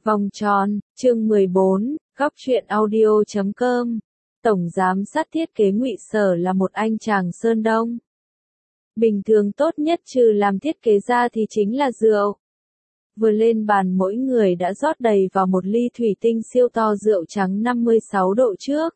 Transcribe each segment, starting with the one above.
Vòng tròn, chương 14, góc truyện audio.com. Tổng giám sát thiết kế Ngụy Sở là một anh chàng Sơn Đông. Bình thường tốt nhất trừ làm thiết kế ra thì chính là rượu. Vừa lên bàn mỗi người đã rót đầy vào một ly thủy tinh siêu to rượu trắng 56 độ trước.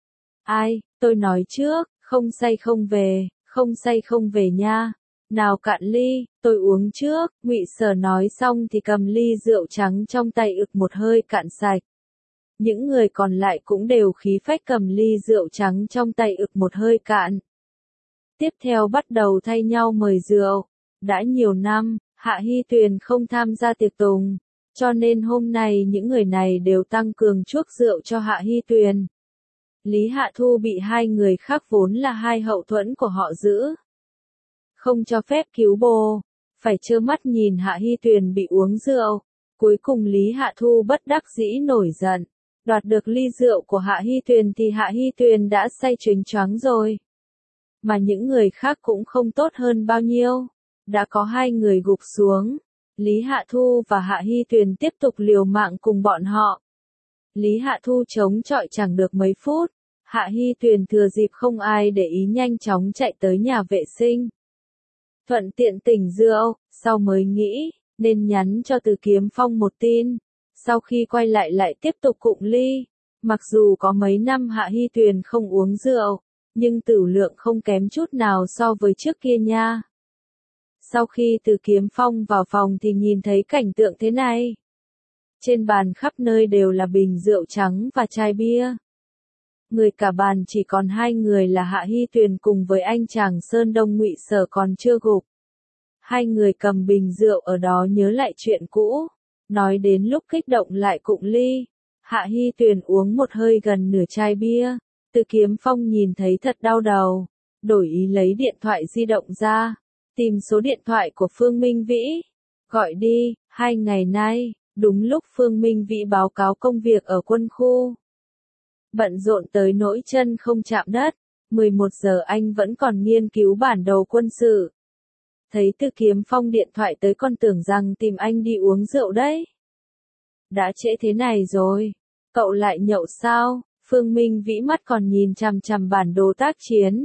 Ai, tôi nói trước, không say không về, không say không về nha. Nào cạn ly, tôi uống trước, Ngụy Sở nói xong thì cầm ly rượu trắng trong tay ực một hơi cạn sạch. Những người còn lại cũng đều khí phách cầm ly rượu trắng trong tay ực một hơi cạn. Tiếp theo bắt đầu thay nhau mời rượu. Đã nhiều năm, Hạ Hy Tuyền không tham gia tiệc tùng, cho nên hôm nay những người này đều tăng cường chuốc rượu cho Hạ Hy Tuyền. Lý Hạ Thu bị hai người khác vốn là hai hậu thuẫn của họ giữ. Không cho phép cứu bồ, phải trơ mắt nhìn Hạ Hy Tuyền bị uống rượu. Cuối cùng Lý Hạ Thu bất đắc dĩ nổi giận, đoạt được ly rượu của Hạ Hy Tuyền thì Hạ Hy Tuyền đã say choáng choáng rồi. Mà những người khác cũng không tốt hơn bao nhiêu, đã có hai người gục xuống. Lý Hạ Thu và Hạ Hy Tuyền tiếp tục liều mạng cùng bọn họ. Lý Hạ Thu chống chọi chẳng được mấy phút, Hạ Hy Tuyền thừa dịp không ai để ý nhanh chóng chạy tới nhà vệ sinh. Thuận tiện tỉnh rượu, sau mới nghĩ, nên nhắn cho Từ Kiếm Phong một tin. Sau khi quay lại tiếp tục cụng ly. Mặc dù có mấy năm Hạ Hy Tuyền không uống rượu, nhưng tửu lượng không kém chút nào so với trước kia nha. Sau khi Từ Kiếm Phong vào phòng thì nhìn thấy cảnh tượng thế này. Trên bàn khắp nơi đều là bình rượu trắng và chai bia. Người cả bàn chỉ còn hai người là Hạ Hy Tuyền cùng với anh chàng Sơn Đông Ngụy Sở còn chưa gục. Hai người cầm bình rượu ở đó nhớ lại chuyện cũ, nói đến lúc kích động lại cụng ly. Hạ Hy Tuyền uống một hơi gần nửa chai bia. Từ Kiếm Phong nhìn thấy thật đau đầu, đổi ý lấy điện thoại di động ra, tìm số điện thoại của Phương Minh Vĩ. Gọi đi, 2 ngày nay, đúng lúc Phương Minh Vĩ báo cáo công việc ở quân khu. Bận rộn tới nỗi chân không chạm đất, 11 giờ anh vẫn còn nghiên cứu bản đồ quân sự. Thấy Từ Kiếm Phong điện thoại tới còn tưởng rằng tìm anh đi uống rượu đấy. Đã trễ thế này rồi, cậu lại nhậu sao? Phương Minh Vĩ mắt còn nhìn chằm chằm bản đồ tác chiến.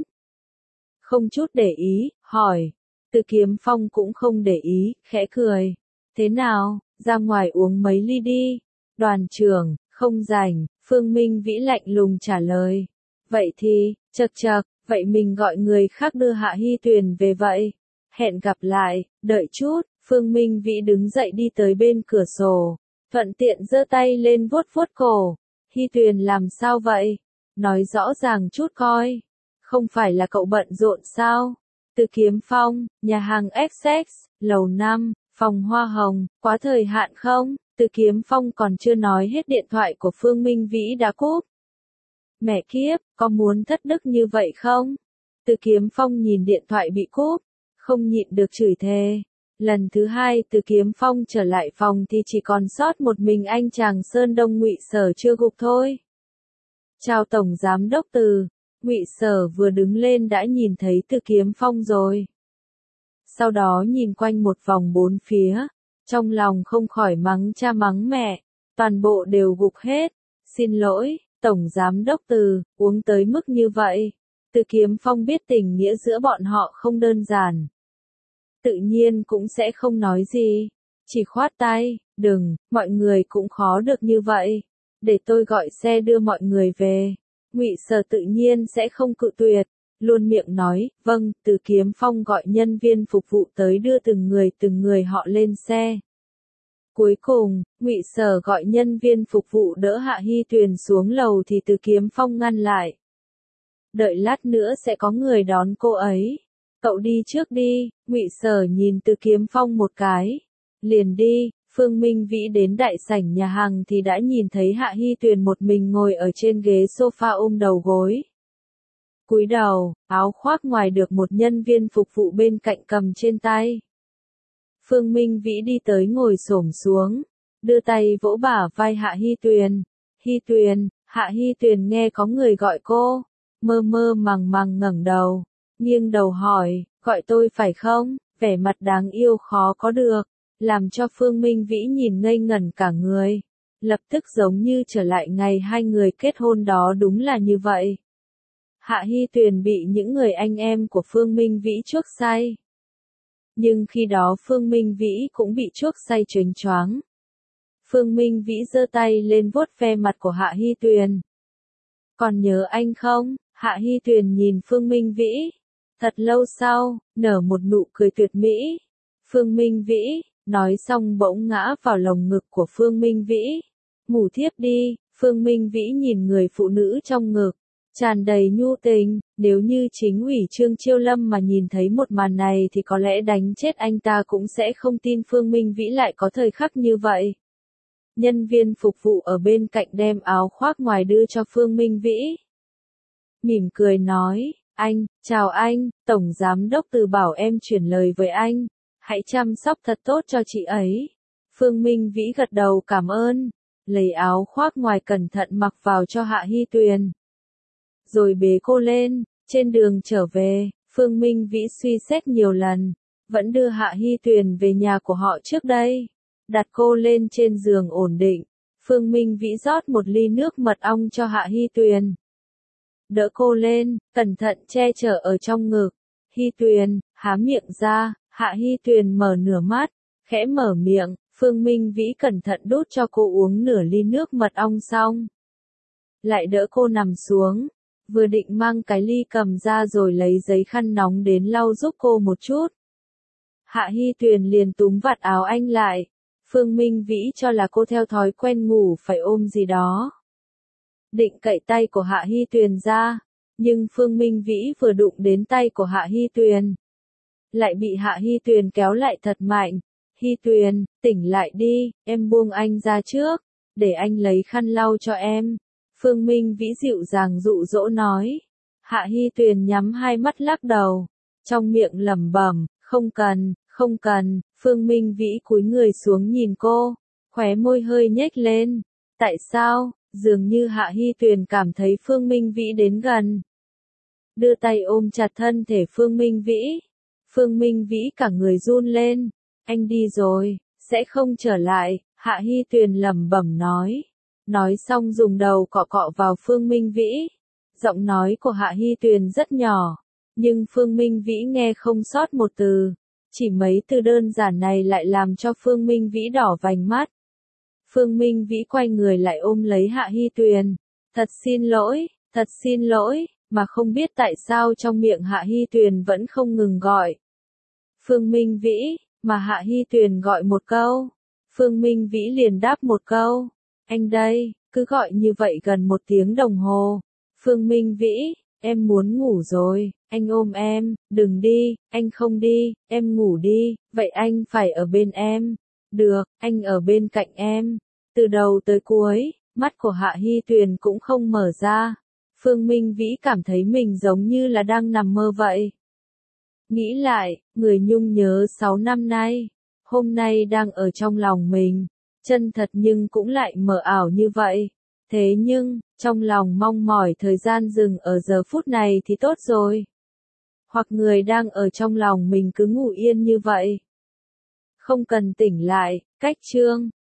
Không chút để ý, hỏi. Từ Kiếm Phong cũng không để ý, khẽ cười. Thế nào, ra ngoài uống mấy ly đi. Đoàn trưởng, không rảnh, Phương Minh Vĩ lạnh lùng trả lời. Vậy thì, chậc chậc, vậy mình gọi người khác đưa Hạ Hy Tuyền về vậy. Hẹn gặp lại, đợi chút, Phương Minh Vĩ đứng dậy đi tới bên cửa sổ. Thuận tiện giơ tay lên vuốt vuốt cổ. Hy Tuyền làm sao vậy? Nói rõ ràng chút coi. Không phải là cậu bận rộn sao? Từ Kiếm Phong, nhà hàng XX, lầu 5, phòng hoa hồng, quá thời hạn không? Từ Kiếm Phong còn chưa nói hết điện thoại của Phương Minh Vĩ đã cúp. Mẹ kiếp, có muốn thất đức như vậy không? Từ Kiếm Phong nhìn điện thoại bị cúp, không nhịn được chửi thề. Lần thứ hai Từ Kiếm Phong trở lại phòng thì chỉ còn sót một mình anh chàng Sơn Đông Ngụy Sở chưa gục thôi. Chào Tổng Giám Đốc Từ. Ngụy Sở vừa đứng lên đã nhìn thấy Từ Kiếm Phong rồi. Sau đó nhìn quanh một vòng bốn phía, trong lòng không khỏi mắng cha mắng mẹ, toàn bộ đều gục hết. Xin lỗi, Tổng Giám Đốc Từ, uống tới mức như vậy. Từ Kiếm Phong biết tình nghĩa giữa bọn họ không đơn giản. Tự nhiên cũng sẽ không nói gì, chỉ khoát tay, đừng, mọi người cũng khó được như vậy, để tôi gọi xe đưa mọi người về. Ngụy Sở tự nhiên sẽ không cự tuyệt, luôn miệng nói, vâng. Từ Kiếm Phong gọi nhân viên phục vụ tới đưa từng người họ lên xe. Cuối cùng, Ngụy Sở gọi nhân viên phục vụ đỡ Hạ Hy Tuyền xuống lầu thì Từ Kiếm Phong ngăn lại. Đợi lát nữa sẽ có người đón cô ấy. Cậu đi trước đi. Ngụy Sở nhìn Từ Kiếm Phong một cái. Liền đi. Phương Minh Vĩ đến đại sảnh nhà hàng thì đã nhìn thấy Hạ Hy Tuyền một mình ngồi ở trên ghế sofa ôm đầu gối. Cúi đầu, áo khoác ngoài được một nhân viên phục vụ bên cạnh cầm trên tay. Phương Minh Vĩ đi tới ngồi xổm xuống, đưa tay vỗ bả vai Hạ Hy Tuyền. Hy Tuyền, Hạ Hy Tuyền nghe có người gọi cô, mơ mơ màng màng ngẩng đầu, nghiêng đầu hỏi, gọi tôi phải không? Vẻ mặt đáng yêu khó có được. làm cho Phương Minh Vĩ nhìn ngây ngẩn cả người. Lập tức giống như trở lại ngày hai người kết hôn đó, đúng là như vậy. Hạ Hy Tuyền bị những người anh em của Phương Minh Vĩ chuốc say. Nhưng khi đó Phương Minh Vĩ cũng bị chuốc say choáng choáng. Phương Minh Vĩ giơ tay lên vuốt ve mặt của Hạ Hy Tuyền. Còn nhớ anh không? Hạ Hy Tuyền nhìn Phương Minh Vĩ. Thật lâu sau, nở một nụ cười tuyệt mỹ. Phương Minh Vĩ, nói xong bỗng ngã vào lồng ngực của Phương Minh Vĩ. Ngủ thiếp đi. Phương Minh Vĩ nhìn người phụ nữ trong ngực, tràn đầy nhu tình. Nếu như chính ủy Trương Chiêu Lâm mà nhìn thấy một màn này thì có lẽ đánh chết anh ta cũng sẽ không tin Phương Minh Vĩ lại có thời khắc như vậy. Nhân viên phục vụ ở bên cạnh đem áo khoác ngoài đưa cho Phương Minh Vĩ. Mỉm cười nói, chào anh, Tổng Giám Đốc Từ bảo em chuyển lời với anh. Hãy chăm sóc thật tốt cho chị ấy. Phương Minh Vĩ gật đầu cảm ơn, lấy áo khoác ngoài cẩn thận mặc vào cho Hạ Hy Tuyền. Rồi bế cô lên, trên đường trở về, Phương Minh Vĩ suy xét nhiều lần, vẫn đưa Hạ Hy Tuyền về nhà của họ trước đây. Đặt cô lên trên giường ổn định, Phương Minh Vĩ rót một ly nước mật ong cho Hạ Hy Tuyền. Đỡ cô lên, cẩn thận che chở ở trong ngực. Hy Tuyền, há miệng ra. Hạ Hy Tuyền mở nửa mắt, khẽ mở miệng. Phương Minh Vĩ cẩn thận đút cho cô uống nửa ly nước mật ong xong, lại đỡ cô nằm xuống. Vừa định mang cái ly cầm ra rồi lấy giấy khăn nóng đến lau giúp cô một chút. Hạ Hy Tuyền liền túm vạt áo anh lại. Phương Minh Vĩ cho là cô theo thói quen ngủ phải ôm gì đó. Định cậy tay của Hạ Hy Tuyền ra, nhưng Phương Minh Vĩ vừa đụng đến tay của Hạ Hy Tuyền, lại bị Hạ Hy Tuyền kéo lại thật mạnh. Hy Tuyền, tỉnh lại đi, em buông anh ra trước, để anh lấy khăn lau cho em. Phương Minh Vĩ dịu dàng dụ dỗ nói. Hạ Hy Tuyền nhắm hai mắt lắc đầu, trong miệng lẩm bẩm, không cần, không cần. Phương Minh Vĩ cúi người xuống nhìn cô, khóe môi hơi nhếch lên. Tại sao? Dường như Hạ Hy Tuyền cảm thấy Phương Minh Vĩ đến gần, đưa tay ôm chặt thân thể Phương Minh Vĩ. Phương Minh Vĩ cả người run lên. Anh đi rồi, sẽ không trở lại. Hạ Hy Tuyền lẩm bẩm nói. Nói xong dùng đầu cọ cọ vào Phương Minh Vĩ. Giọng nói của Hạ Hy Tuyền rất nhỏ, nhưng Phương Minh Vĩ nghe không sót một từ. Chỉ mấy từ đơn giản này lại làm cho Phương Minh Vĩ đỏ vành mắt. Phương Minh Vĩ quay người lại ôm lấy Hạ Hy Tuyền. Thật xin lỗi, mà không biết tại sao trong miệng Hạ Hy Tuyền vẫn không ngừng gọi. Phương Minh Vĩ, mà Hạ Hy Tuyền gọi một câu. Phương Minh Vĩ liền đáp một câu. Anh đây, cứ gọi như vậy gần 1 tiếng đồng hồ. Phương Minh Vĩ, em muốn ngủ rồi, anh ôm em, đừng đi, anh không đi, em ngủ đi, vậy anh phải ở bên em. Được, anh ở bên cạnh em. Từ đầu tới cuối, mắt của Hạ Hy Tuyền cũng không mở ra. Phương Minh Vĩ cảm thấy mình giống như là đang nằm mơ vậy. Nghĩ lại, người nhung nhớ 6 năm nay, hôm nay đang ở trong lòng mình, chân thật nhưng cũng lại mờ ảo như vậy. Thế nhưng, trong lòng mong mỏi thời gian dừng ở giờ phút này thì tốt rồi. Hoặc người đang ở trong lòng mình cứ ngủ yên như vậy, không cần tỉnh lại. Cách chương